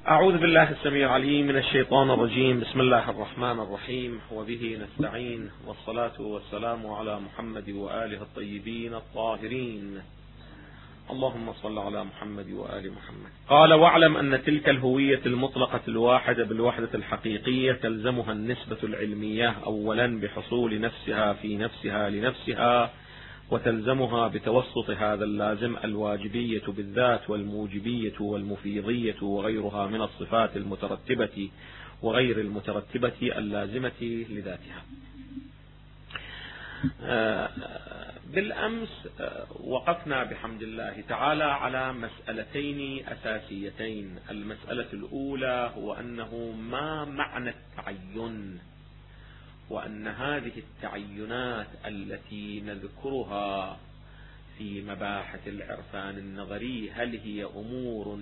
أعوذ بالله السميع العليم من الشيطان الرجيم. بسم الله الرحمن الرحيم، وبه نستعين، والصلاة والسلام على محمد وآله الطيبين الطاهرين. اللهم صل على محمد وآل محمد. قال: واعلم أن تلك الهوية المطلقة الواحدة بالوحدة الحقيقية تلزمها النسبة العلمية أولا بحصول نفسها في نفسها لنفسها، وتلزمها بتوسط هذا اللازم الواجبية بالذات والموجبية والمفيضية وغيرها من الصفات المترتبة وغير المترتبة اللازمة لذاتها. بالأمس وقفنا بحمد الله تعالى على مسألتين أساسيتين. المسألة الأولى هو أنه ما معنى التعين، وأن هذه التعينات التي نذكرها في مباحث العرفان النظري هل هي أمور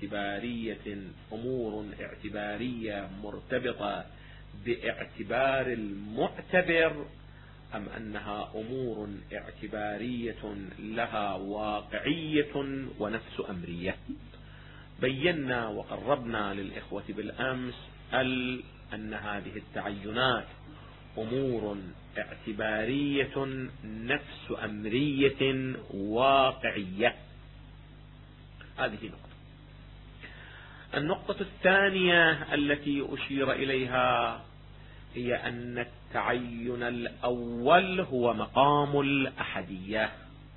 اعتبارية مرتبطة باعتبار المعتبر، أم أنها أمور اعتبارية لها واقعية ونفس أمرية. بينا وقربنا للإخوة بالأمس أن هذه التعينات أمور اعتبارية نفس أمرية واقعية. هذه نقطة. النقطة الثانية التي أشير إليها هي أن التعين الأول هو مقام الأحدية،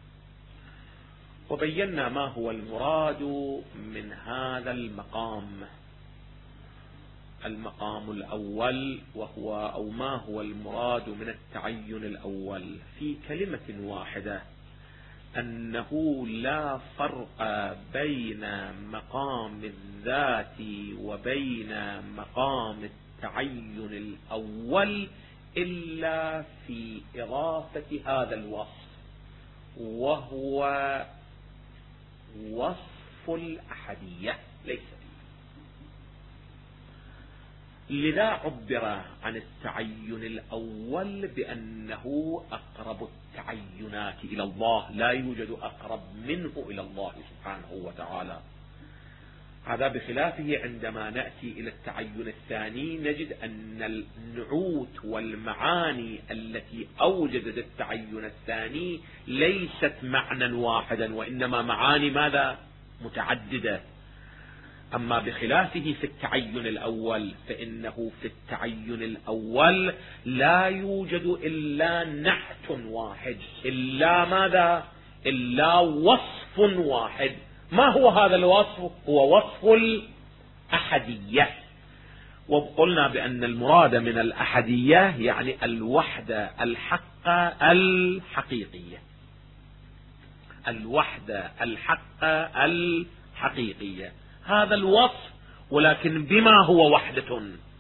وبينا ما هو المراد من هذا المقام. المقام الأول وهو ما هو المراد من التعين الأول في كلمة واحدة، أنه لا فرق بين مقام الذات وبين مقام التعين الأول إلا في إضافة هذا الوصف، وهو وصف الأحدية ليس. لذا عبر عن التعين الأول بأنه أقرب التعينات إلى الله، لا يوجد أقرب منه إلى الله سبحانه وتعالى. هذا بخلافه عندما نأتي إلى التعين الثاني نجد أن النعوت والمعاني التي أوجدت التعين الثاني ليست معنى واحدا، وإنما معاني ماذا؟ متعددة. أما بخلافه في التعين الأول فإنه في التعين الأول لا يوجد إلا نعت واحد، إلا ماذا؟ إلا وصف واحد. ما هو هذا الوصف؟ هو وصف الأحدية. وقلنا بأن المراد من الأحدية يعني الوحدة الحقة الحقيقية، الوحدة الحقة الحقيقية. هذا الوصف، ولكن بما هو وحدة،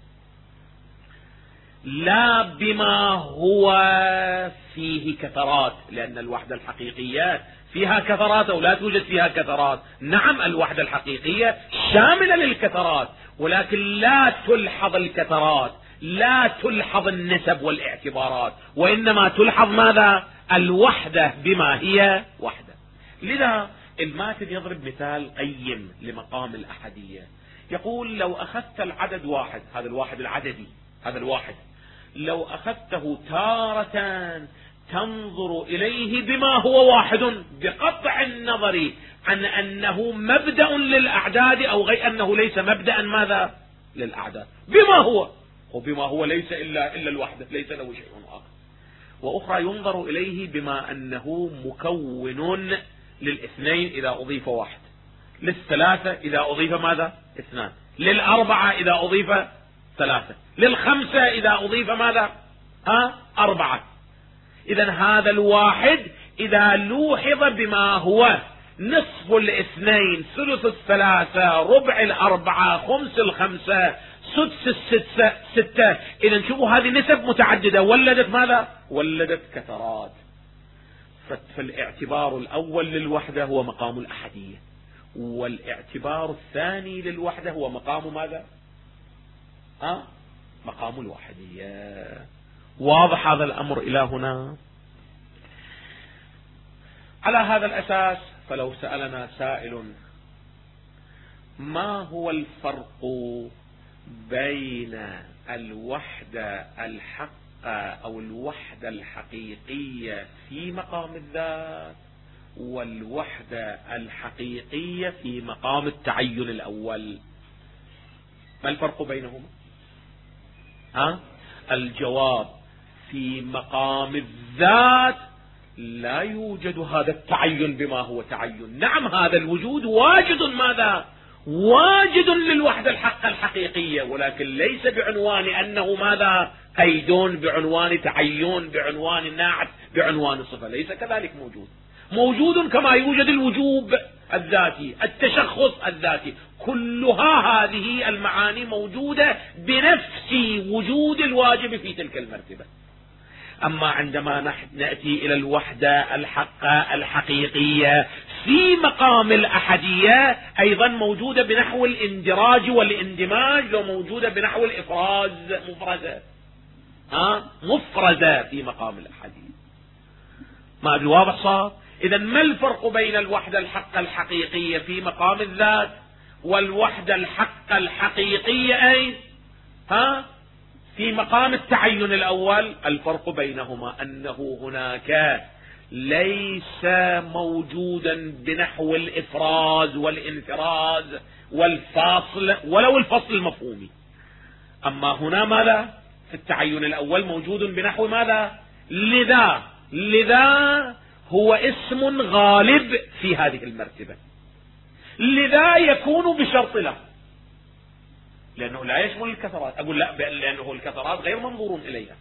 لا بما هو فيه كثرات، لأن الوحدة الحقيقية فيها كثرات أو لا توجد فيها كثرات. نعم، الوحدة الحقيقية شاملة للكثرات، ولكن لا تلحظ الكثرات، لا تلحظ النسب والاعتبارات، وإنما تلحظ ماذا؟ الوحدة بما هي وحدة. لذا الماتن يضرب مثال قيم لمقام الأحدية. يقول: لو أخذت العدد واحد، هذا الواحد العددي، هذا الواحد، لو أخذته تارة تنظر إليه بما هو واحد، بقطع النظر عن أنه مبدأ للأعداد أو غير أنه ليس مبدأ ماذا؟ للأعداد. بما هو، وبما هو ليس إلا الوحدة، ليس له شيء آخر. وأخرى ينظر إليه بما أنه مكون للاثنين إذا أضيف واحد، للثلاثة إذا أضيف ماذا؟ اثنان، للأربعة إذا أضيف ثلاثة، للخمسة إذا أضيف ماذا؟ أربعة. إذن هذا الواحد إذا لوحظ بما هو نصف الاثنين، ثلث الثلاثة، ربع الأربعة، خمس الخمسة، سدس الستة، إذن شوفوا هذه نسب متعددة ولدت ماذا؟ ولدت كثرات. فالاعتبار الأول للوحدة هو مقام الأحدية، والاعتبار الثاني للوحدة هو مقام ماذا؟ مقام الوحدية. واضح هذا الأمر إلى هنا؟ على هذا الأساس فلو سألنا سائل: ما هو الفرق بين الوحدة الحقة أو الوحدة الحقيقية في مقام الذات والوحدة الحقيقية في مقام التعين الأول؟ ما الفرق بينهما؟ الجواب: في مقام الذات لا يوجد هذا التعين بما هو تعين. نعم، هذا الوجود واجد، ماذا؟ واجد للوحدة الحقة الحقيقية، ولكن ليس بعنوان أنه ماذا؟ قيدون، بعنوان تعين، بعنوان نعت، بعنوان صفة. ليس كذلك. موجود كما يوجد الوجوب الذاتي، التشخص الذاتي، كلها هذه المعاني موجودة بنفس وجود الواجب في تلك المرتبة. أما عندما نأتي إلى الوحدة الحقة الحقيقية في مقام الأحدية، أيضا موجودة بنحو الاندراج والاندماج، لو موجودة بنحو الإفراز، مفرزة في مقام الأحدية. ما أدري واضح صار؟ إذا ما الفرق بين الوحدة الحقة الحقيقية في مقام الذات والوحدة الحقة الحقيقية في مقام التعين الأول؟ الفرق بينهما أنه هناك ليس موجودا بنحو الإفراز والانفراز والفاصل ولو الفصل المفهومي. أما هنا ماذا؟ في التعين الأول موجود بنحو ماذا؟ لذا هو اسم غالب في هذه المرتبة، لذا يكون بشرط له، لأنه لا يشمل الكثرات. أقول لا، لأنه الكثرات غير منظور إليها.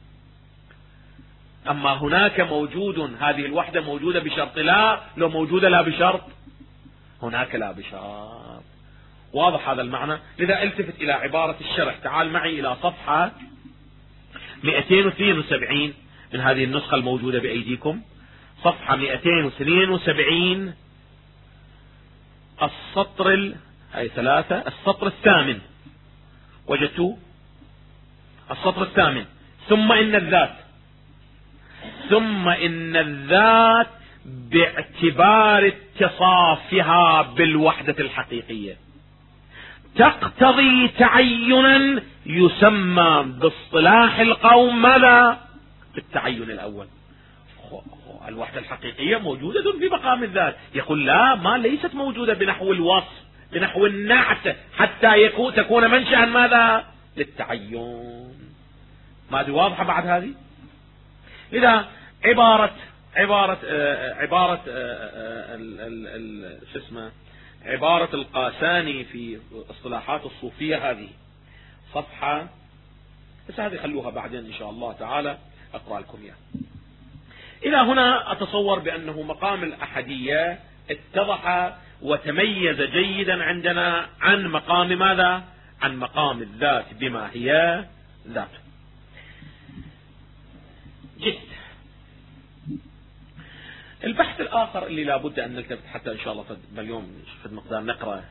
أما هناك موجود، هذه الوحدة موجودة بشرط لا، لو موجودة لا بشرط، هناك لا بشرط. واضح هذا المعنى؟ لذا التفت إلى عبارة الشرح. تعال معي إلى صفحة 272 من هذه النسخة الموجودة بأيديكم، صفحة 272، السطر السطر الثامن. وجدتوا السطر الثامن: ثم إن الذات باعتبار اتصافها بالوحدة الحقيقية تقتضي تعينا يسمى باصطلاح القوم ماذا؟ بالتعين الأول. الوحدة الحقيقية موجودة في مقام الذات. يقول لا، ما ليست موجودة بنحو الوصف، بنحو النعت، حتى تكون منشأ ماذا؟ للتعين. ما أدري واضحة بعد هذه؟ لذا عبارة القاساني في اصطلاحات الصوفية هذه صفحة، بس هذه خلوها بعدين إن شاء الله تعالى أقرأ لكم إياها. إلى هنا أتصور بأنه مقام الأحدية اتضح وتميز جيدا عندنا عن مقام ماذا؟ عن مقام الذات بما هي ذات. جد البحث الآخر اللي لابد أن نلتفت حتى إن شاء الله اليوم في مقدار نقرأ.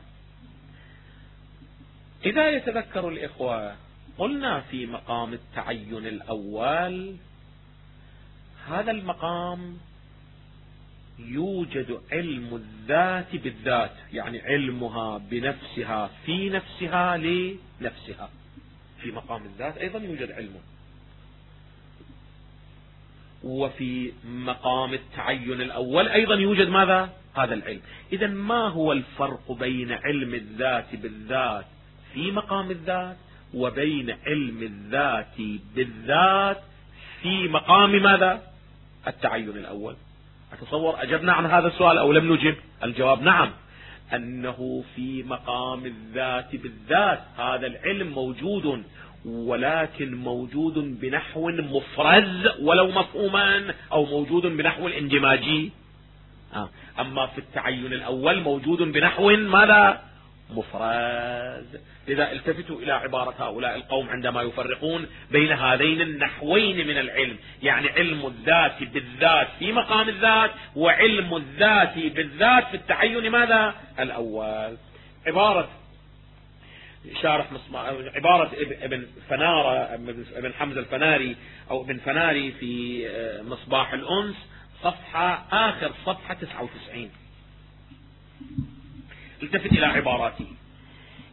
إذا يتذكر الإخوة، قلنا في مقام التعين الأول هذا المقام يوجد علم الذات بالذات، يعني علمها بنفسها في نفسها لنفسها. في مقام الذات أيضا يوجد علمه، وفي مقام التعين الأول أيضا يوجد ماذا؟ هذا العلم. إذا ما هو الفرق بين علم الذات بالذات في مقام الذات وبين علم الذات بالذات في مقام ماذا؟ التعين الأول. أتصور أجبنا عن هذا السؤال أو لم نجب؟ الجواب نعم، أنه في مقام الذات بالذات هذا العلم موجود، ولكن موجود بنحو مفرز ولو مفهوما، أو موجود بنحو الاندماجي. أما في التعين الأول موجود بنحو ماذا؟ مفرز. لذا التفتوا إلى عبارة هؤلاء القوم عندما يفرقون بين هذين النحوين من العلم، يعني علم الذات بالذات في مقام الذات، وعلم الذات بالذات في التعين ماذا؟ الأول. عبارة ابن فنارة، ابن حمزة الفناري أو ابن فناري في مصباح الأنس، آخر صفحة 99. التفت إلى عباراتي.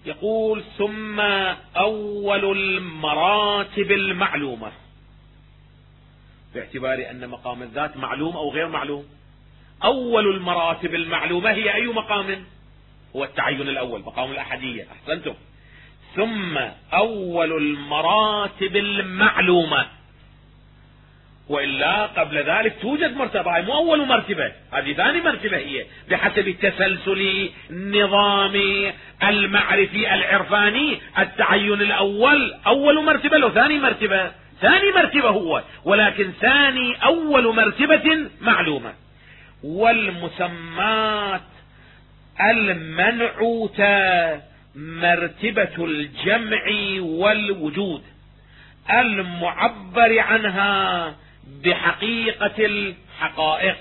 يقول ثم أول المراتب المعلومة، باعتبار أن مقام الذات معلوم أو غير معلوم. أول المراتب المعلومة هي أي مقام؟ هو التعين الأول، مقام الأحدية. أحسنتم. ثم أول المراتب المعلومة، وإلا قبل ذلك توجد مرتبة، هي مو أول مرتبة، هذه ثاني مرتبة، هي بحسب تسلسل نظام المعرفي العرفاني. التعين الأول أول مرتبة لو ثاني مرتبة؟ ثاني مرتبة هو، ولكن ثاني أول مرتبة معلومة. والمسمات المنعوتة مرتبة الجمع والوجود المعبر عنها بحقيقة الحقائق،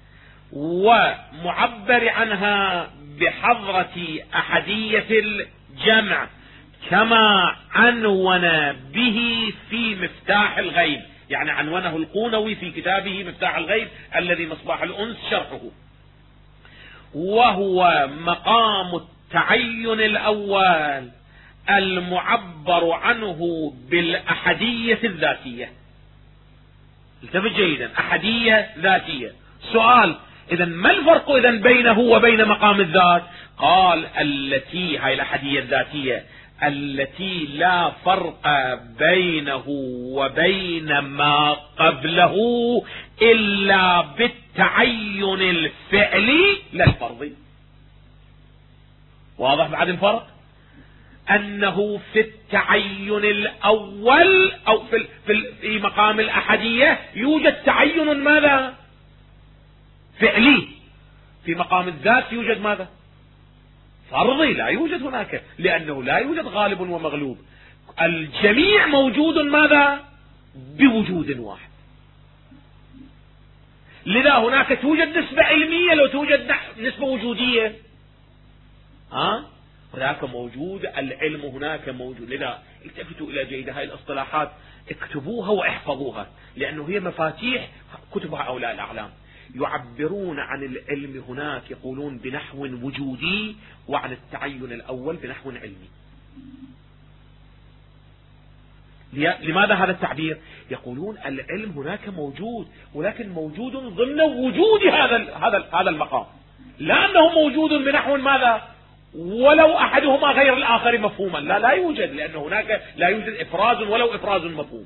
ومعبر عنها بحضرة أحدية الجمع، كما عنون به في مفتاح الغيب، يعني عنونه القونوي في كتابه مفتاح الغيب الذي مصباح الأنس شرحه. وهو مقام التعين الأول المعبر عنه بالأحدية الذاتية. التفت جيدا، أحدية ذاتية. سؤال: إذن ما الفرق إذن بينه وبين مقام الذات؟ قال التي، هاي الأحدية الذاتية التي لا فرق بينه وبين ما قبله إلا بالتعين الفعلي لا الفرضي. واضح بعد الفرق؟ أنه في التعين الأول أو في مقام الأحدية يوجد تعين ماذا؟ فعلي. في مقام الذات يوجد ماذا؟ فرضي. لا يوجد هناك، لأنه لا يوجد غالب ومغلوب، الجميع موجود ماذا؟ بوجود واحد. لذا هناك توجد نسبة علمية لو توجد نسبة وجودية. هناك موجود العلم، هناك موجود. لذا التفتوا إلى جيد هاي الاصطلاحات، اكتبوها واحفظوها، لأنه هي مفاتيح كتبها أولاء الأعلام. يعبرون عن العلم هناك يقولون بنحو وجودي، وعن التعين الأول بنحو علمي. لماذا هذا التعبير؟ يقولون العلم هناك موجود، ولكن موجود ضمن وجود هذا المقام، لا أنه موجود بنحو ماذا؟ ولو أحدهما غير الآخر مفهوما، لا يوجد، لأن هناك لا يوجد إفراز ولو إفراز مفهوم.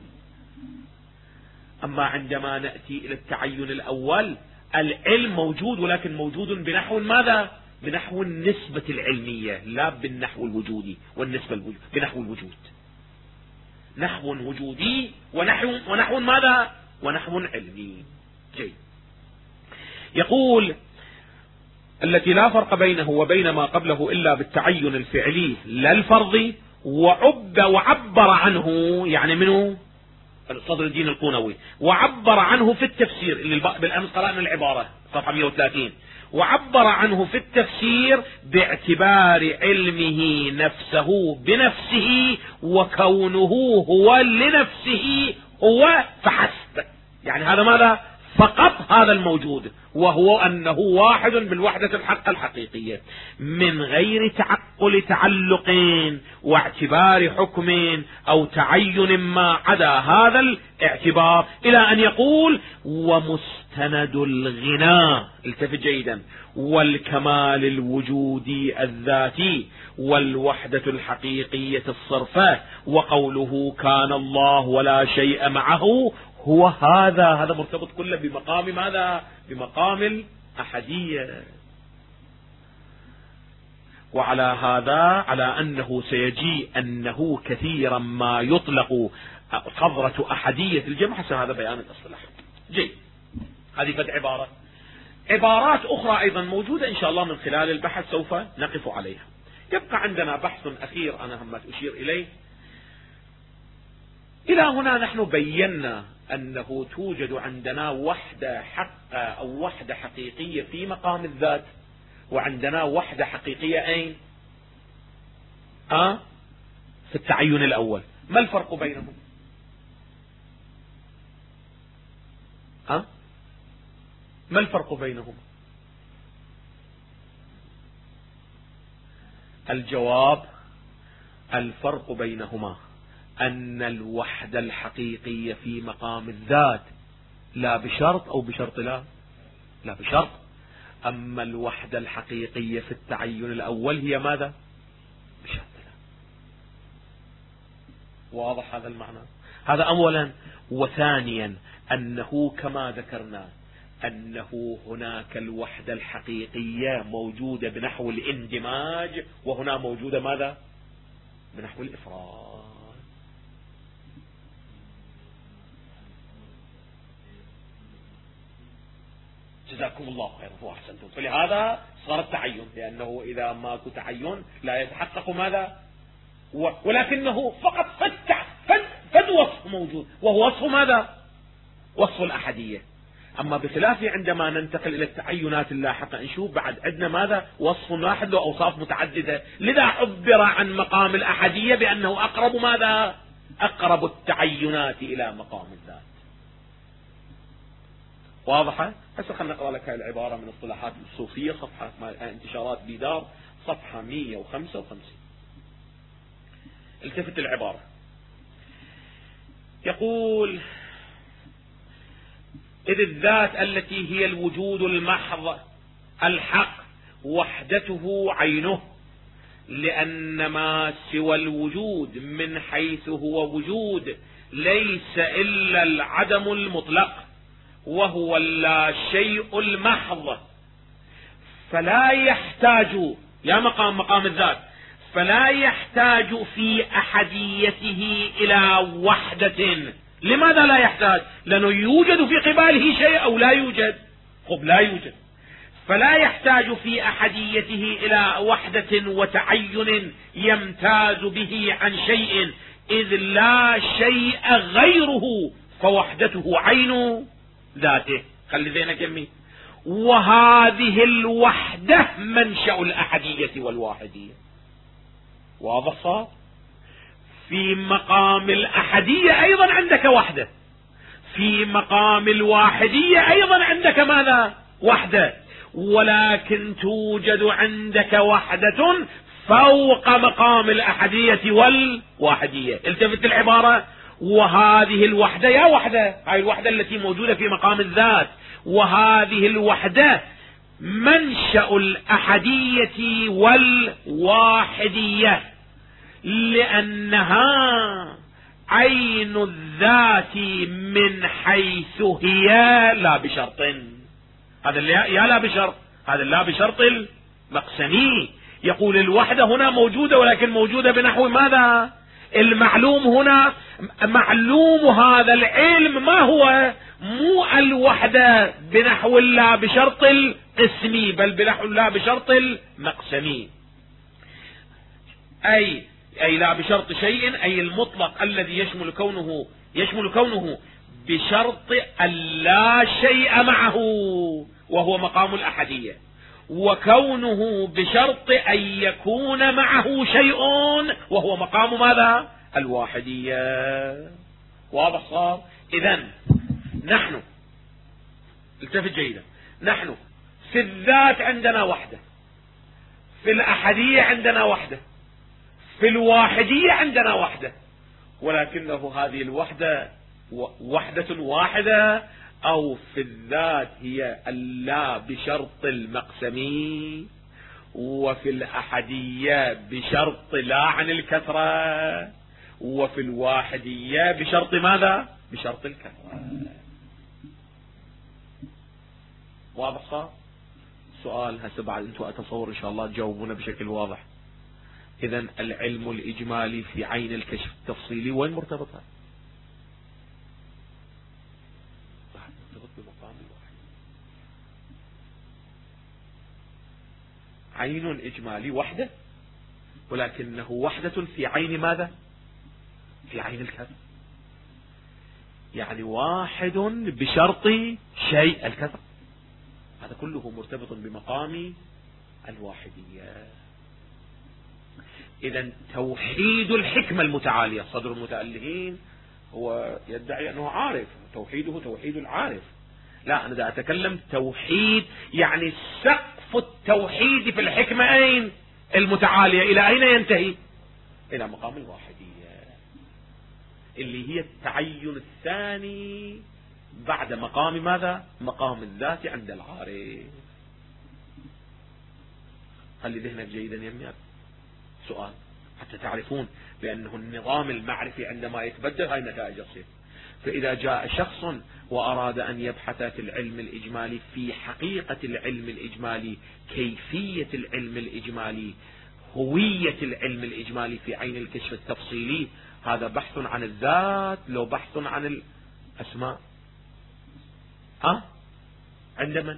أما عندما نأتي إلى التعين الأول، العلم موجود، ولكن موجود بنحو ماذا؟ بنحو النسبة العلمية، لا بالنحو الوجودي والنسبة بنحو الوجود. نحو وجودي ونحو ماذا؟ ونحو علمي. جيد. يقول التي لا فرق بينه وبين ما قبله إلا بالتعين الفعلي لا الفرضي، وعبر عنه، يعني منه صدر الدين القونوي، وعبر عنه في التفسير اللي بالأمس قرأنا العبارة صفحة 130، وعبر عنه في التفسير باعتبار علمه نفسه بنفسه، وكونه هو لنفسه هو فحسب. يعني هذا ماذا؟ فقط هذا الموجود، وهو أنه واحد بالوحدة الحق الحقيقية، من غير تعقل تعلق واعتبار حكم أو تعين ما عدا هذا الاعتبار، إلى أن يقول ومستند الغنى، التفت جيدا، والكمال الوجودي الذاتي، والوحدة الحقيقية الصرفة، وقوله كان الله ولا شيء معه، هو هذا مرتبط كله بمقام ماذا؟ بمقام الأحدية. وعلى هذا، على أنه سيجي أنه كثيرا ما يطلق حضرة أحدية الجمع، حسب هذا بيان الاصطلاح. جيد. هذه قد عبارات أخرى أيضا موجودة إن شاء الله من خلال البحث سوف نقف عليها. يبقى عندنا بحث أخير أنا همت أشير إليه. إلى هنا نحن بينا أنه توجد عندنا وحدة حقة أو وحدة حقيقية في مقام الذات، وعندنا وحدة حقيقية أين؟ في التعين الأول. ما الفرق بينهم؟ ما الفرق بينهم؟ الجواب الفرق بينهما أن الوحدة الحقيقية في مقام الذات لا بشرط أو بشرط لا بشرط. أما الوحدة الحقيقية في التعين الأول هي ماذا؟ بشرط لا. واضح هذا المعنى؟ هذا أولا. وثانيا أنه كما ذكرنا أنه هناك الوحدة الحقيقية موجودة بنحو الاندماج، وهنا موجودة ماذا؟ بنحو الإفراد. جزاكم الله خيرا وأحسنتم. فلهذا صار التعين، لأنه إذا ماكو تعين لا يتحقق ماذا؟ ولكنه فقط فد وصف موجود، وهو وصف ماذا؟ وصف الأحدية. أما بخلاف عندما ننتقل إلى التعينات اللاحقة نشوف بعد عندنا ماذا؟ وصف واحد له أوصاف متعددة، لذا عبر عن مقام الأحدية بأنه أقرب ماذا؟ أقرب التعينات إلى مقام الذات. واضحة؟ هسه خلنا نقرأ لك هذه العبارة من اصطلاحات الصوفية، صفحة انتشارات بيدار، صفحة 155. التفت العبارة، يقول: إذ الذات التي هي الوجود المحض الحق وحدته عينه، لأن ما سوى الوجود من حيث هو وجود ليس إلا العدم المطلق، وهو اللا شيء المحض، فلا يحتاج يا مقام الذات، فلا يحتاج في أحديته إلى وحدة. لماذا لا يحتاج؟ لأنه يوجد في قباله شيء أو لا يوجد؟ لا يوجد. فلا يحتاج في أحديته إلى وحدة وتعين يمتاز به عن شيء، إذ لا شيء غيره، فوحدته عين ذاته. خلي ذهنك يمي. وهذه الوحدة منشأ الأحدية والواحدية. واضح صار؟ في مقام الأحدية أيضا عندك وحدة، في مقام الواحدية أيضا عندك ماذا؟ وحدة، ولكن توجد عندك وحدة فوق مقام الأحدية والواحدية. التفت العبارة: وهذه الوحدة، يا وحدة، هاي الوحدة التي موجودة في مقام الذات، وهذه الوحدة منشأ الأحدية والواحدية، لأنها عين الذات من حيث هي لا بشرط. هذا يا لا بشرط، هذا لا بشرط المقسمي. يقول الوحدة هنا موجودة، ولكن موجودة بنحو ماذا؟ المعلوم هنا، معلوم هذا العلم ما هو؟ مو الوحدة بنحو لا بشرط القسمي، بل بنحو لا بشرط المقسمي. أي لا بشرط شيء، أي المطلق الذي يشمل كونه بشرط أن لا شيء معه، وهو مقام الأحدية، وكونه بشرط أن يكون معه شيء، وهو مقام ماذا؟ الواحدية. واضح صار؟ إذن نحن، التفت جيدا، نحن في الذات عندنا وحدة، في الأحدية عندنا وحدة، في الواحدية عندنا وحدة، ولكنه هذه الوحدة وحدة واحدة، أو في الذات هي اللا بشرط المقسمي، وفي الأحدية بشرط لا عن الكثرة، وفي الواحدية بشرط ماذا؟ بشرط الكثرة. واضح صار؟ سؤال هسه بعد انتوا أتصور إن شاء الله تجاوبونا بشكل واضح. إذن العلم الإجمالي في عين الكشف التفصيلي وين مرتبط؟ مرتبط بمقام الواحد. عين إجمالي وحدة، ولكنه وحدة في عين ماذا؟ في عين الكثرة. يعني واحد بشرط شيء الكثرة، هذا كله مرتبط بمقام الواحدية. إذن توحيد الحكمة المتعالية، صدر المتألهين هو يدعي أنه عارف، توحيده توحيد العارف. لا، أنا دا أتكلم توحيد، يعني سقف التوحيد في الحكمة أين؟ المتعالية. إلى أين ينتهي؟ إلى مقام الواحدية، اللي هي التعين الثاني بعد مقام ماذا؟ مقام الذات عند العارف. خلي ذهنك جيدا يميات. سؤال حتى تعرفون بأنه النظام المعرفي عندما يتبدل هاي نتائج تصير. فإذا جاء شخص وأراد أن يبحث في العلم الإجمالي في حقيقة العلم الإجمالي، كيفية العلم الإجمالي، هوية العلم الإجمالي في عين الكشف التفصيلي، هذا بحث عن الذات لو بحث عن الأسماء؟ عند من؟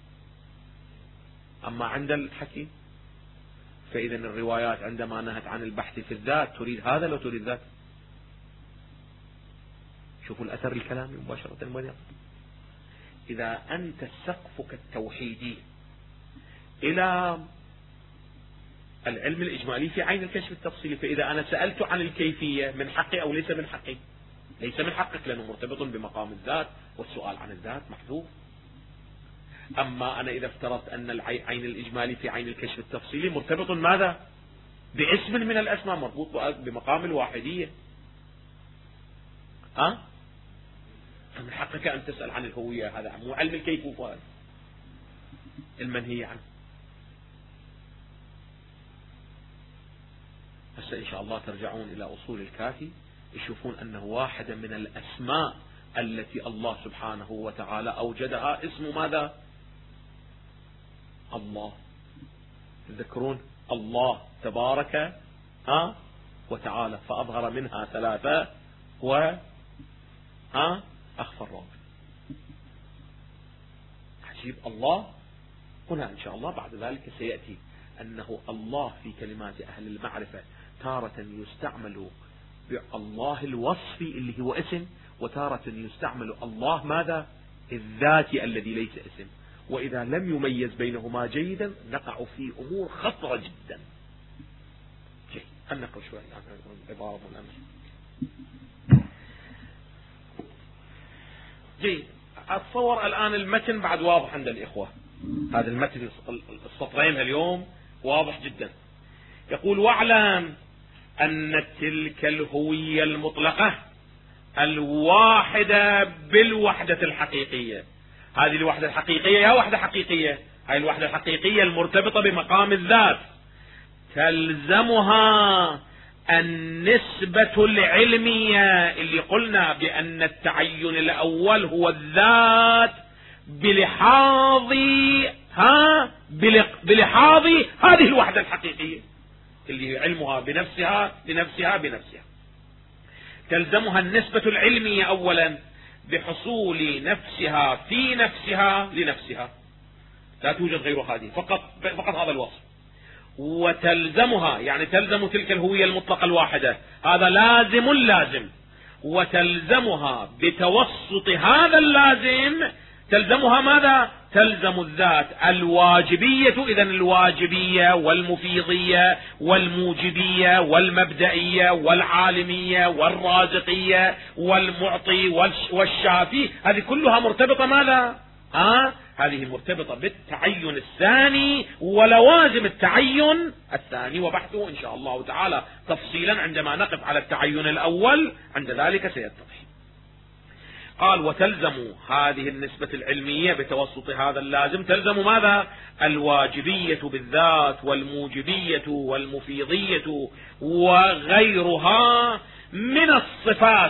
أما عند الحكيم. فإذا الروايات عندما نهت عن البحث في الذات تريد هذا لو تريد ذات. شوفوا الأثر الكلامي مباشرة. إذا أنت سقفك التوحيدي إلى العلم الإجمالي في عين الكشف التفصيلي، فإذا أنا سألت عن الكيفية من حقي أو ليس من حقي؟ ليس من حقك، لأنه مرتبط بمقام الذات، والسؤال عن الذات محذوف. أما أنا إذا افترضت أن العين الإجمالي في عين الكشف التفصيلي مرتبط ماذا؟ باسم من الأسماء، مربوط بمقام الواحدية، فمن حقك أن تسأل عن الهوية. هذا مو علم الكيفوفات المنهي عنه. هسه إن شاء الله ترجعون إلى أصول الكافي، يشوفون أنه واحدة من الأسماء التي الله سبحانه وتعالى أوجدها اسم ماذا؟ الله. تذكرون الله تبارك وتعالى، فأظهر منها ثلاثة أخفى الرابع. عجيب. الله هنا إن شاء الله بعد ذلك سيأتي أنه الله في كلمات أهل المعرفة تارة يستعمل بالله الوصفي اللي هو اسم، وتارة يستعمل الله ماذا؟ الذاتي الذي ليس اسم. وإذا لم يميز بينهما جيدا نقع في أمور خطرة جدا. جيد، نقرأ شوي عبارة من الأمس. جيد، أتصور الآن المتن بعد واضح عند الإخوة. هذا المتن السطرين اليوم واضح جدا. يقول: واعلم أن تلك الهوية المطلقة الواحدة بالوحدة الحقيقية. هذه الوحدة الحقيقية يا وحدة حقيقية، هذه الوحدة الحقيقية المرتبطة بمقام الذات، تلزمها النسبة العلمية، اللي قلنا بأن التعين الأول هو الذات بلحاظ هذه الوحدة الحقيقية اللي هي علمها بنفسها. تلزمها النسبة العلمية أولا بحصول نفسها في نفسها لنفسها، لا توجد غير هذه، فقط هذا الوصف. وتلزمها يعني تلزم تلك الهوية المطلقة الواحدة، هذا لازم، وتلزمها بتوسط هذا اللازم، تلزمها ماذا؟ تلزم الذات الواجبية. إذن الواجبية والمفيضية والموجبية والمبدئية والعالمية والرازقية والمعطي والشافي، هذه كلها مرتبطة ماذا؟ هذه مرتبطة بالتعين الثاني ولوازم التعين الثاني، وبحثه إن شاء الله تعالى تفصيلا عندما نقف على التعين الأول، عند ذلك سيتضح. قال: وتلزم هذه النسبة العلمية بتوسط هذا اللازم، تلزم ماذا؟ الواجبية بالذات والموجبية والمفيضية وغيرها من الصفات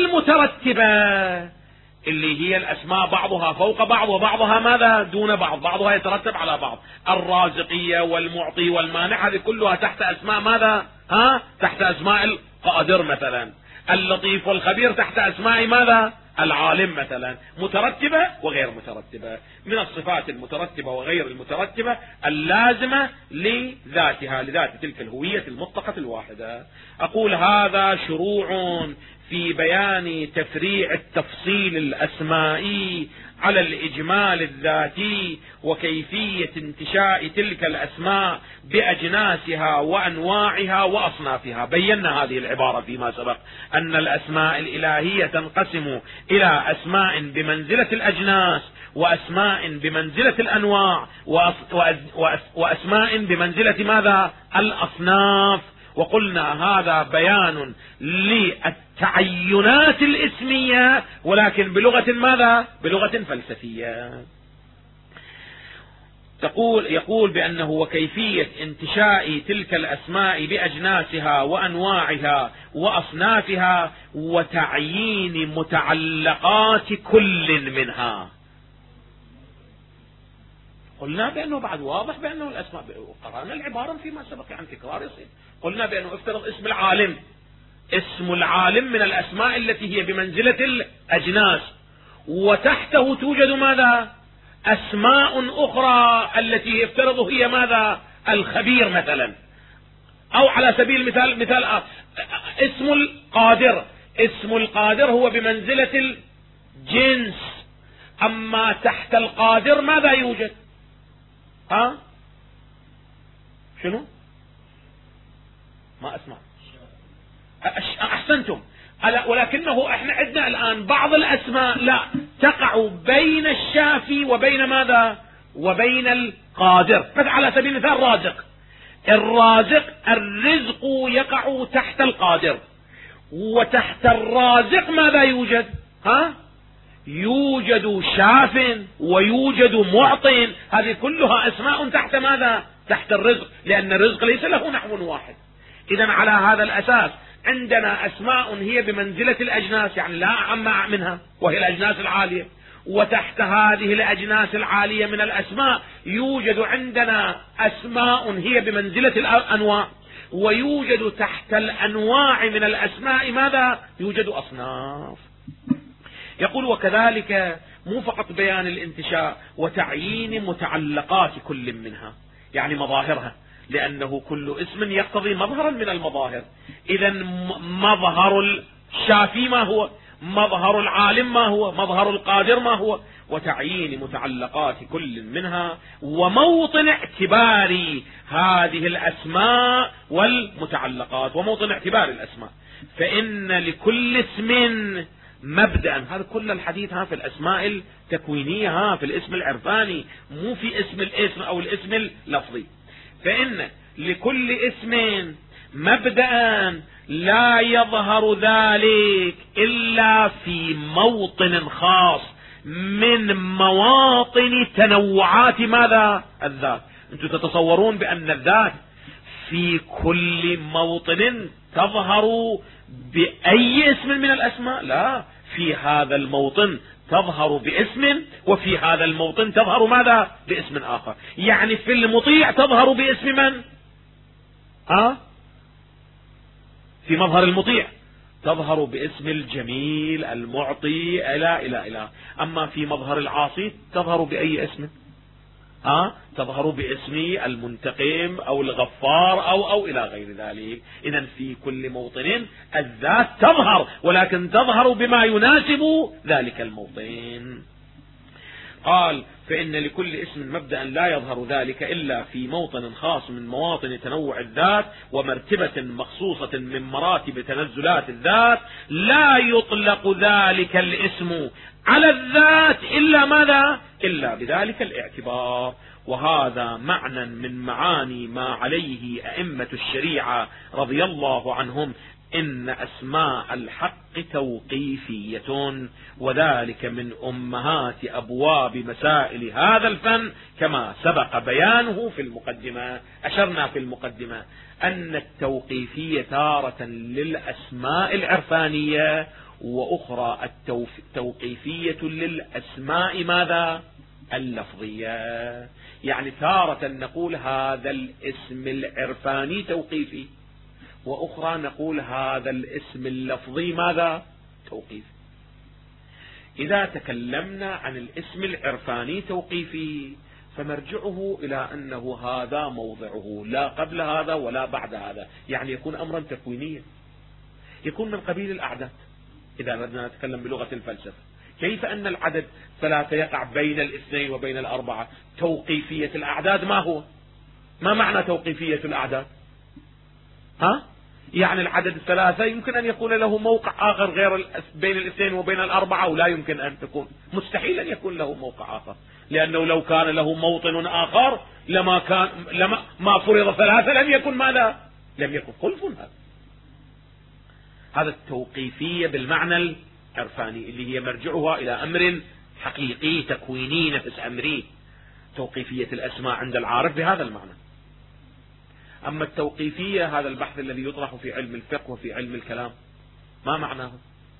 المترتبة، اللي هي الأسماء بعضها فوق بعض وبعضها ماذا؟ دون بعض، بعضها يترتب على بعض. الرازقية والمعطي والمانع، هذه كلها تحت أسماء ماذا؟ تحت أسماء القادر مثلا. اللطيف والخبير تحت أسماء ماذا؟ العالم مثلا. مترتبة وغير مترتبة، من الصفات المترتبة وغير المترتبة اللازمة لذاتها، لذات تلك الهوية المطلقة الواحدة. أقول هذا شروع في بيان تفريع التفصيل الأسمائي على الإجمال الذاتي، وكيفية انتشاء تلك الأسماء بأجناسها وأنواعها وأصنافها. بينا هذه العبارة فيما سبق، أن الأسماء الإلهية تنقسم إلى أسماء بمنزلة الأجناس، وأسماء بمنزلة الأنواع، وأسماء بمنزلة ماذا؟ الأصناف، وقلنا هذا بيان للتعينات الاسمية، ولكن بلغة ماذا؟ بلغة فلسفية. يقول بأنه وكيفية انتشاء تلك الأسماء بأجناسها وأنواعها وأصنافها وتعيين متعلقات كل منها. قلنا بأنه بعد واضح بأنه الأسماء، قرأنا العبارة فيما سبق عن تكرار يصير. قلنا بأنه افترض اسم العالم، اسم العالم من الأسماء التي هي بمنزلة الأجناس، وتحته توجد ماذا؟ أسماء أخرى التي يفترض هي ماذا؟ الخبير مثلا، أو على سبيل المثال مثال اسم القادر. اسم القادر هو بمنزلة الجنس، أما تحت القادر ماذا يوجد؟ شنو؟ ما أسمع. أحسنتم. ولكنه احنا عندنا الآن بعض الأسماء لا تقع بين الشافي وبين ماذا؟ وبين القادر. مثل على سبيل المثال رازق. الرازق، الرزق يقع تحت القادر، وتحت الرازق ماذا يوجد؟ يوجد شاف ويوجد معطٍ. هذه كلها أسماء تحت ماذا؟ تحت الرزق، لأن الرزق ليس له نحو واحد. إذن على هذا الأساس عندنا أسماء هي بمنزلة الأجناس، يعني لا أعم منها، وهي الأجناس العالية. وتحت هذه الأجناس العالية من الأسماء يوجد عندنا أسماء هي بمنزلة الأنواع، ويوجد تحت الأنواع من الأسماء ماذا؟ يوجد أصناف. يقول وكذلك مو فقط بيان الانتشاء وتعيين متعلقات كل منها، يعني مظاهرها، لأنه كل اسم يقتضي مظهرا من المظاهر. إذن مظهر الشافي ما هو؟ مظهر العالم ما هو؟ مظهر القادر ما هو؟ وتعيين متعلقات كل منها وموطن اعتبار هذه الأسماء والمتعلقات، وموطن اعتبار الأسماء. فإن لكل اسم مبدأ، هذا كل الحديث في الأسماء التكوينية، في الاسم العرفاني، مو في اسم الاسم أو الاسم اللفظي. فإن لكل اسم مبدأ لا يظهر ذلك إلا في موطن خاص من مواطن تنوعات ماذا؟ الذات. أنتم تتصورون بأن الذات في كل موطن تظهر بأي اسم من الأسماء؟ لا، في هذا الموطن تظهر باسم، وفي هذا الموطن تظهر ماذا؟ باسم آخر. يعني في المطيع تظهر باسم من؟ في مظهر المطيع تظهر باسم الجميل المعطي إلى. أما في مظهر العاصي تظهر بأي اسم؟ تظهر باسم المنتقم أو الغفار أو إلى غير ذلك. إذن في كل موطن الذات تظهر، ولكن تظهر بما يناسب ذلك الموطن. قال فإن لكل اسم مبدأ لا يظهر ذلك إلا في موطن خاص من مواطن تنوع الذات ومرتبة مخصوصة من مراتب تنزلات الذات، لا يطلق ذلك الاسم على الذات إلا ماذا؟ إلا بذلك الاعتبار. وهذا معنى من معاني ما عليه أئمة الشريعة رضي الله عنهم، إن أسماء الحق توقيفية، وذلك من أمهات أبواب مسائل هذا الفن، كما سبق بيانه في المقدمة. أشرنا في المقدمة أن التوقيفية تارة للأسماء العرفانية، وأخرى التوقيفية للأسماء ماذا؟ اللفظية. يعني تارة نقول هذا الاسم العرفاني توقيفي، وأخرى نقول هذا الاسم اللفظي ماذا؟ توقيفي. إذا تكلمنا عن الاسم العرفاني توقيفي فمرجعه إلى أنه هذا موضعه، لا قبل هذا ولا بعد هذا، يعني يكون أمرا تكوينيا، يكون من قبيل الأعداد. إذا بدنا نتكلم بلغة الفلسفة، كيف أن العدد 3 يقع بين الاثنين وبين الأربعة؟ توقيفية الأعداد ما هو؟ ما معنى توقيفية الأعداد؟ يعني العدد 3 يمكن أن يكون له موقع آخر غير بين الاثنين وبين الأربعة، ولا يمكن أن تكون، مستحيل أن يكون له موقع آخر، لأنه لو كان له موطن آخر ما فرض 3 لم يكن ماذا؟ لم يكن خلف هذا التوقيفية بالمعنى العرفاني اللي هي مرجعها إلى أمر حقيقي تكويني نفس أمري. توقيفية الأسماء عند العارف بهذا المعنى. أما التوقيفية هذا البحث الذي يطرح في علم الفقه وفي علم الكلام ما معناه؟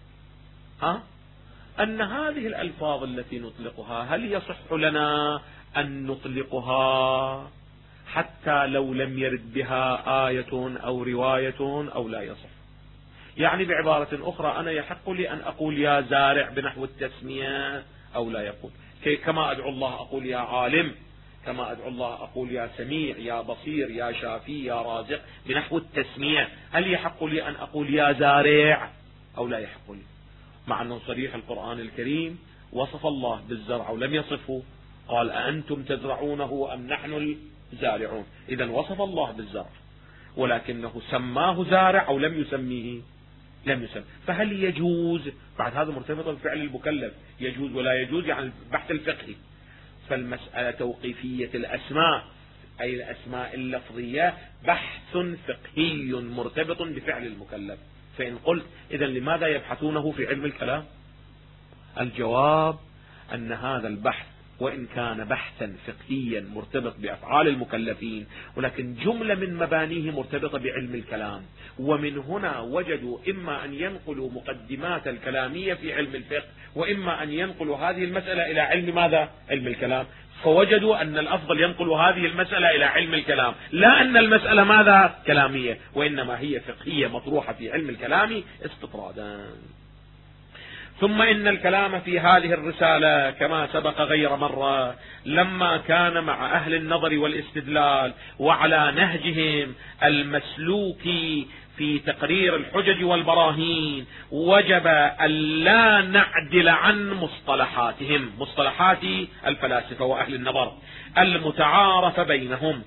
أن هذه الألفاظ التي نطلقها هل يصح لنا أن نطلقها حتى لو لم يرد بها آية أو رواية أو لا يصح؟ يعني بعبارة أخرى أنا يحق لي أن أقول يا زارع بنحو التسمية أو لا يقول، كما أدعو الله أقول يا عالم، كما أدعو الله أقول يا سميع يا بصير يا شافي يا رازق بنحو التسمية. هل يحق لي أن أقول يا زارع أو لا يحق لي؟ مع أنه صريح القرآن الكريم وصف الله بالزرع ولم يصفه، قال أأنتم تزرعونه أم نحن الزارعون. إذن وصف الله بالزرع ولكنه سماه زارع أو لم يسميه؟ لم يسمى. فهل يجوز؟ بعد هذا مرتبط بفعل المكلف، يجوز ولا يجوز يعني البحث الفقهي. فالمسألة توقيفية الأسماء أي الأسماء اللفظية بحث فقهي مرتبط بفعل المكلف. فإن قلت إذن لماذا يبحثونه في علم الكلام؟ الجواب أن هذا البحث وإن كان بحثا فقهيا مرتبط بأفعال المكلفين ولكن جملة من مبانيه مرتبطة بعلم الكلام، ومن هنا وجدوا إما أن ينقلوا مقدمات الكلامية في علم الفقه وإما أن ينقلوا هذه المسألة إلى علم ماذا؟ علم الكلام. فوجدوا أن الأفضل ينقلوا هذه المسألة إلى علم الكلام، لا أن المسألة ماذا؟ كلامية، وإنما هي فقهية مطروحة في علم الكلام استطرادا. ثم إن الكلام في هذه الرسالة كما سبق غير مرة لما كان مع أهل النظر والاستدلال وعلى نهجهم المسلوك في تقرير الحجج والبراهين وجب ألا نعدل عن مصطلحاتهم، مصطلحات الفلاسفة وأهل النظر المتعارف بينهم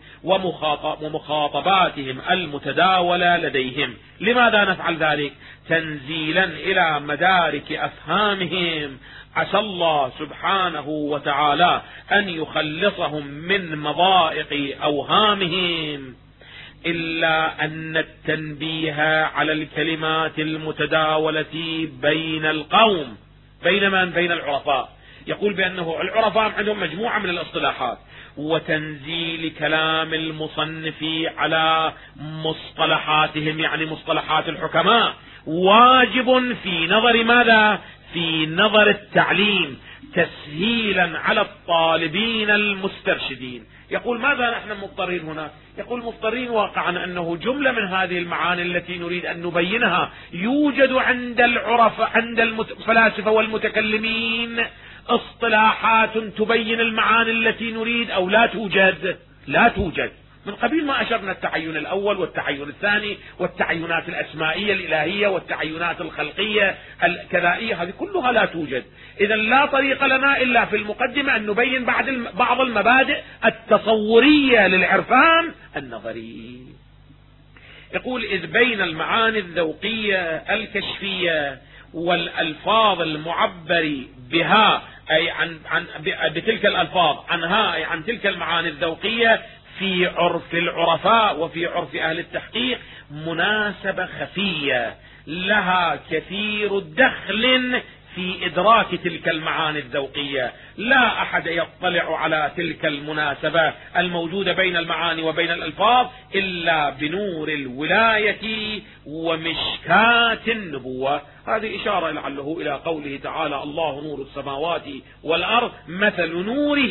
ومخاطباتهم المتداولة لديهم. لماذا نفعل ذلك؟ تنزيلا إلى مدارك أفهامهم، عسى الله سبحانه وتعالى أن يخلصهم من مضائق أوهامهم. إلا أن التنبيه على الكلمات المتداولة بين القوم، بين من؟ بين العرفاء. يقول بأنه العرفاء عندهم مجموعة من الاصطلاحات، وتنزيل كلام المصنف على مصطلحاتهم يعني مصطلحات الحكماء واجب في نظر ماذا؟ في نظر التعليم تسهيلا على الطالبين المسترشدين. يقول ماذا نحن مضطرين هنا؟ يقول مضطرين واقعا أنه جملة من هذه المعاني التي نريد أن نبينها يوجد عند عند الفلاسفة والمتكلمين اصطلاحات تبين المعاني التي نريد أو لا توجد؟ لا توجد. من قبيل ما أشرنا التعين الأول والتعين الثاني والتعينات الأسمائية الإلهية والتعينات الخلقية الكذائية، هذه كلها لا توجد. إذا لا طريق لنا إلا في المقدمة أن نبين بعض المبادئ التصورية للعرفان النظري. يقول إذ بين المعاني الذوقية الكشفية والألفاظ المعبر بها أي بتلك الألفاظ عنها أي عن تلك المعاني الذوقية في عرف العرفاء وفي عرف أهل التحقيق مناسبة خفية لها كثير دخل في إدراك تلك المعاني الذوقية. لا أحد يطلع على تلك المناسبة الموجودة بين المعاني وبين الألفاظ إلا بنور الولاية ومشكاة النبوة. هذه إشارة لعله إلى قوله تعالى الله نور السماوات والأرض مثل نوره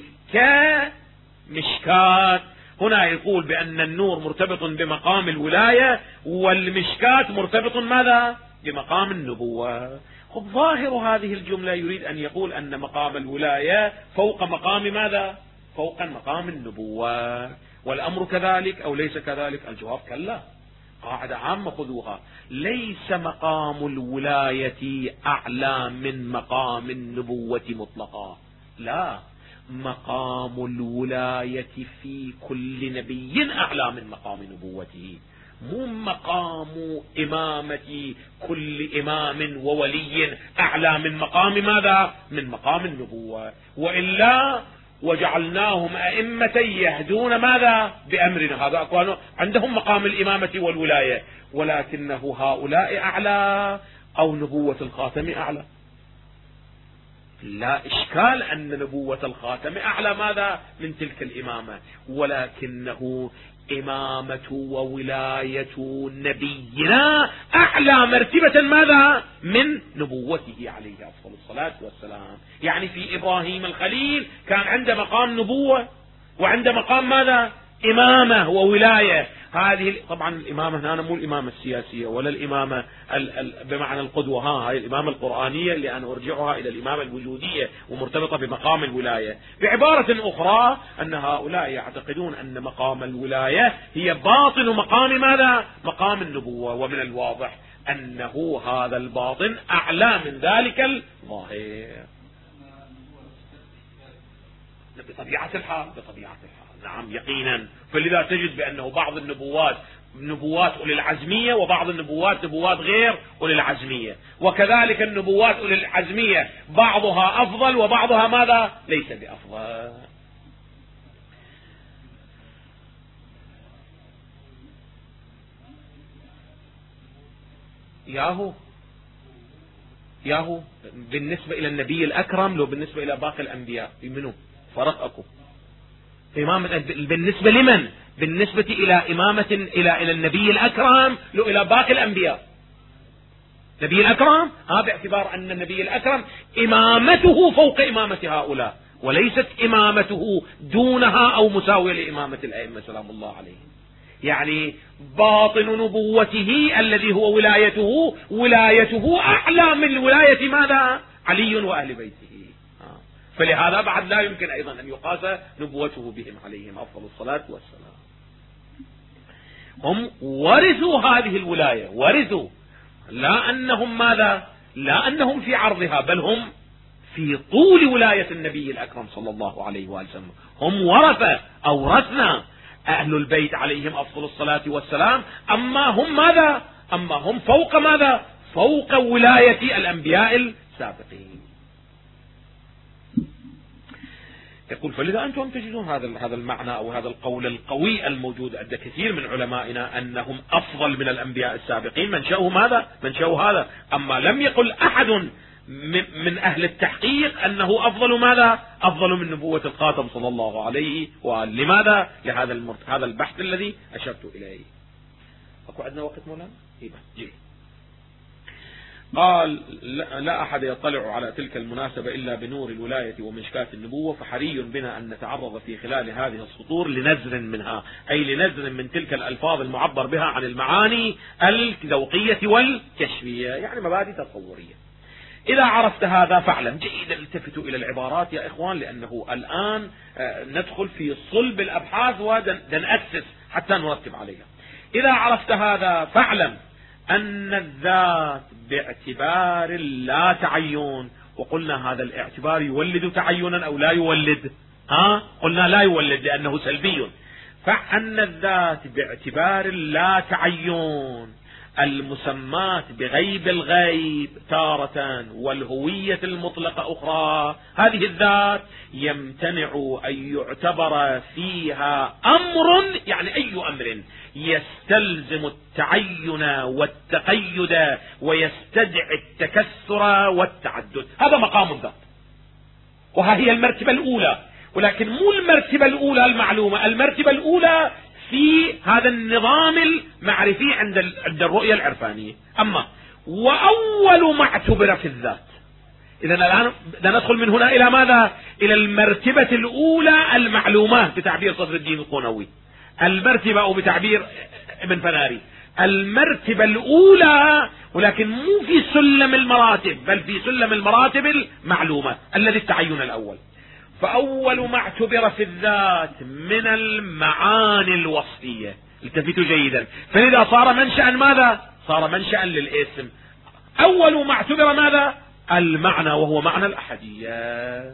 كمشكاة. هنا يقول بأن النور مرتبط بمقام الولاية والمشكاة مرتبط ماذا؟ بمقام النبوة. ظاهر هذه الجملة يريد أن يقول أن مقام الولاية فوق مقام ماذا؟ فوق مقام النبوة. والأمر كذلك أو ليس كذلك؟ الجواب كلا. قاعدة عامة خذوها، ليس مقام الولاية أعلى من مقام النبوة مطلقا، لا، مقام الولاية في كل نبي أعلى من مقام نبوته، مو مقام إمامة كل إمام وولي أعلى من مقام ماذا؟ من مقام النبوة. وإلا وجعلناهم أئمة يهدون ماذا بأمرنا. هذا أكوانه عندهم مقام الإمامة والولاية، ولكنه هؤلاء أعلى أو نبوة الخاتم أعلى؟ لا إشكال أن نبوة الخاتم أعلى ماذا من تلك الإمامة، ولكنه إمامة وولاية نبينا أعلى مرتبة ماذا من نبوته عليه أفضل الصلاة والسلام. يعني في إبراهيم الخليل كان عنده مقام نبوة وعنده مقام ماذا إمامة وولاية. هذه طبعا الإمامة هنا مو الإمامة السياسية ولا الإمامة بمعنى القدوة، هاي الإمامة القرآنية اللي أنا أرجعها إلى الإمامة الوجودية ومرتبطة بمقام الولاية. بعبارة أخرى أن هؤلاء يعتقدون أن مقام الولاية هي باطن مقام ماذا مقام النبوة، ومن الواضح أنه هذا الباطن أعلى من ذلك الظاهر بطبيعة الحال. نعم يقينا. فلذا تجد بأنه بعض النبوات نبوات أولي العزمية، وبعض النبوات نبوات غير أولي العزمية، وكذلك النبوات أولي العزمية بعضها أفضل وبعضها ماذا ليس بأفضل. ياهو بالنسبة إلى النبي الأكرم لو بالنسبة إلى باقي الأنبياء منه فرق أكو. بالنسبة لمن؟ بالنسبة إلى إمامة إلى النبي الأكرم لو إلى باقي الأنبياء. النبي الأكرم باعتبار أن النبي الأكرم إمامته فوق إمامة هؤلاء، وليست إمامته دونها أو مساوية لإمامة الأئمة سلام الله عليهم. يعني باطن نبوته الذي هو ولايته أعلى من ولاية ماذا علي وأهل بيته. فلهذا بعد لا يمكن أيضا أن يقاس نبوته بهم عليهم أفضل الصلاة والسلام. هم ورثوا هذه الولاية، ورثوا لا أنهم في عرضها، بل هم في طول ولاية النبي الأكرم صلى الله عليه وسلم. هم ورثة أورثنا أهل البيت عليهم أفضل الصلاة والسلام. أما هم فوق ماذا فوق ولاية الأنبياء السابقين. يقول فلذا أنتم تجدون هذا المعنى أو هذا القول القوي الموجود عند كثير من علمائنا أنهم أفضل من الأنبياء السابقين. منشأوا هذا. أما لم يقل أحد من أهل التحقيق أنه أفضل من نبوة الخاتم صلى الله عليه وآله. لماذا؟ لهذا البحث الذي أشرت إليه. أكو عندنا وقت مولانا؟ قال لا أحد يطلع على تلك المناسبة إلا بنور الولاية ومشكاة النبوة، فحري بنا أن نتعرض في خلال هذه السطور لنزر منها، أي لنزر من تلك الألفاظ المعبر بها عن المعاني الذوقية والكشفية، يعني مبادئ تصورية. إذا عرفت هذا فاعلم جيدا. التفتوا إلى العبارات يا إخوان، لأنه الآن ندخل في صلب الأبحاث ونأسس حتى نرتب عليها. إذا عرفت هذا فاعلم أن الذات باعتبار لا تعين، وقلنا هذا الاعتبار يولد تعينا أو لا يولد؟ قلنا لا يولد لأنه سلبي. فأن الذات باعتبار لا تعين المسمات بغيب الغيب تارة والهوية المطلقة أخرى، هذه الذات يمتنع أن يعتبر فيها أمر، يعني أي أمر يستلزم التعين والتقيد ويستدعي التكثر والتعدد. هذا مقام الذات، وها هي المرتبة الأولى. ولكن مو المرتبة الأولى المعلومة، المرتبة الأولى في هذا النظام المعرفي عند الرؤية العرفانية. أما وأول ما اعتبر في الذات، إذا الآن ندخل من هنا إلى ماذا؟ إلى المرتبة الأولى المعلومة بتعبير صدر الدين القونوي، المرتبة أو بتعبير ابن فناري المرتبة الأولى، ولكن مو في سلم المراتب بل في سلم المراتب المعلومة الذي التعين الأول. فأول ما اعتبر في الذات من المعاني الوصفية، التفتوا جيدا، فإذا صار منشأ ماذا؟ صار منشأ للاسم. أول ما اعتبر ماذا؟ المعنى، وهو معنى الأحدية.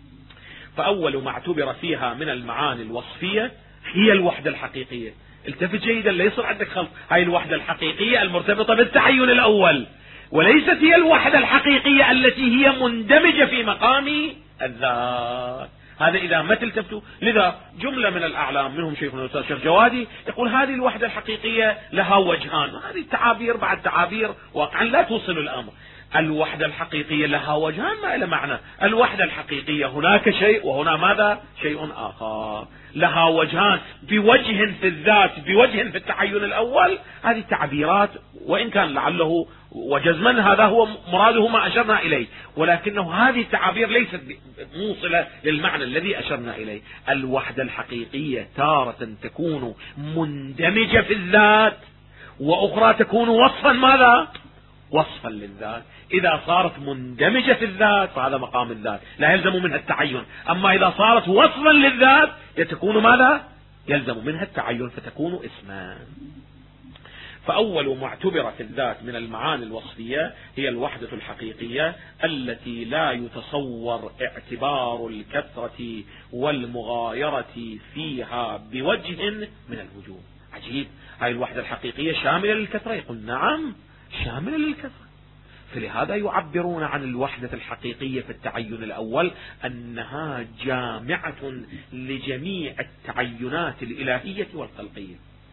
فأول ما اعتبر فيها من المعاني الوصفية هي الوحدة الحقيقية. التفت جيدا لا يصير عندك خلط. هاي الوحدة الحقيقية المرتبطة بالتعين الأول، وليست هي الوحدة الحقيقية التي هي مندمجة في مقام الذات. هذا إذا ما تلتفتوا. لذا جملة من الأعلام منهم شيخنا الأستاذ الشيخ جوادي يقول هذه الوحدة الحقيقية لها وجهان. هذه التعابير بعد تعابير واقعا لا توصل الأمر. الوحدة الحقيقية لها وجهان ما إلى معنى. الوحدة الحقيقية هناك شيء وهنا ماذا؟ شيء آخر. لها وجهان، بوجه في الذات بوجه في التعين الأول. هذه التعبيرات وإن كان لعله وجزما هذا هو مراده ما أشرنا إليه، ولكنه هذه التعابير ليست موصلة للمعنى الذي أشرنا إليه. الوحدة الحقيقية تارة تكون مندمجة في الذات، وأخرى تكون وصفا ماذا؟ وصفا للذات. إذا صارت مندمجة في الذات فهذا مقام الذات لا يلزم منها التعين، أما إذا صارت وصفا للذات تكون ماذا؟ يلزم منها التعين فتكون اسما. فأول ما اعتبر في الذات من المعاني الوصفية هي الوحدة الحقيقية التي لا يتصور اعتبار الكثرة والمغايرة فيها بوجه من الوجوه. عجيب، هاي الوحدة الحقيقية شاملة للكثرة؟ يقول نعم شاملة للكثرة. فلهذا يعبرون عن الوحدة الحقيقية في التعين الأول أنها جامعة لجميع التعينات الإلهية والخلقية.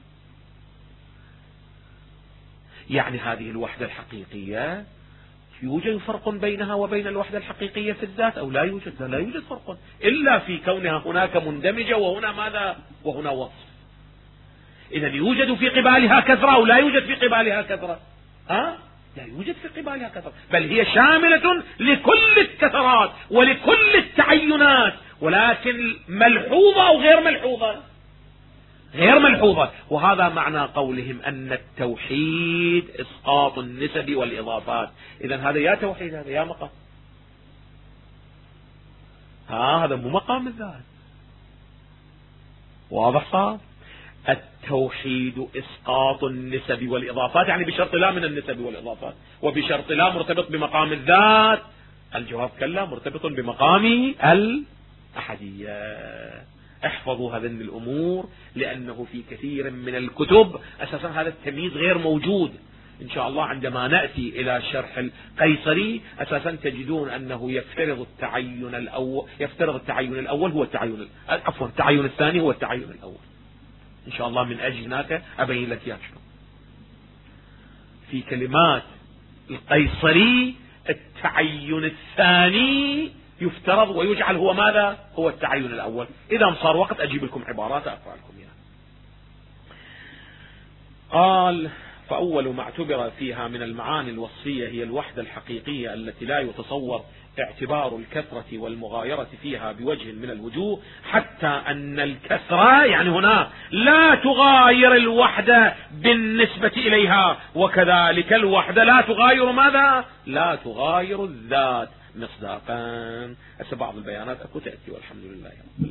يعني هذه الوحدة الحقيقية يوجد فرق بينها وبين الوحدة الحقيقية في الذات أو لا يوجد؟ لا يوجد فرق إلا في كونها هناك مندمجة وهنا ماذا؟ وهنا وصف. إذا يوجد في قبالها كثرة أو لا يوجد في قبالها كثرة؟ لا يوجد في قبالها كثرة، بل هي شاملة لكل الكثرات ولكل التعينات، ولكن ملحوظة أو غير ملحوظة؟ غير ملحوظة. وهذا معنى قولهم أن التوحيد إسقاط النسب والإضافات. إذن هذا يا توحيد هذا يا مقام. هذا مو مقام الذات. واضح صار؟ التوحيد إسقاط النسب والإضافات، يعني بشرط لا من النسب والإضافات، وبشرط لا مرتبط بمقام الذات. الجواب كلا، مرتبط بمقام الأحدية. احفظوا هذه الأمور لأنه في كثير من الكتب أساسا هذا التمييز غير موجود. إن شاء الله عندما نأتي إلى شرح القيصري أساسا تجدون أنه يفترض التعين الأول هو التعين، عفوا التعين الثاني هو التعين الأول. إن شاء الله من أجل هناك أبين لك يا شنو. في كلمات القيصري التعين الثاني يفترض ويجعل هو ماذا؟ هو التعين الأول. إذا صار وقت أجيب لكم عبارات أقرأ لكم يعني. قال فأول ما اعتبر فيها من المعاني الوصفية هي الوحدة الحقيقية التي لا يتصور اعتبار الكثرة والمغايرة فيها بوجه من الوجوه، حتى أن الكثرة يعني هنا لا تغاير الوحدة بالنسبة إليها، وكذلك الوحدة لا تغاير ماذا؟ لا تغاير الذات مصداقا. بعض البيانات أكو تأتي والحمد لله.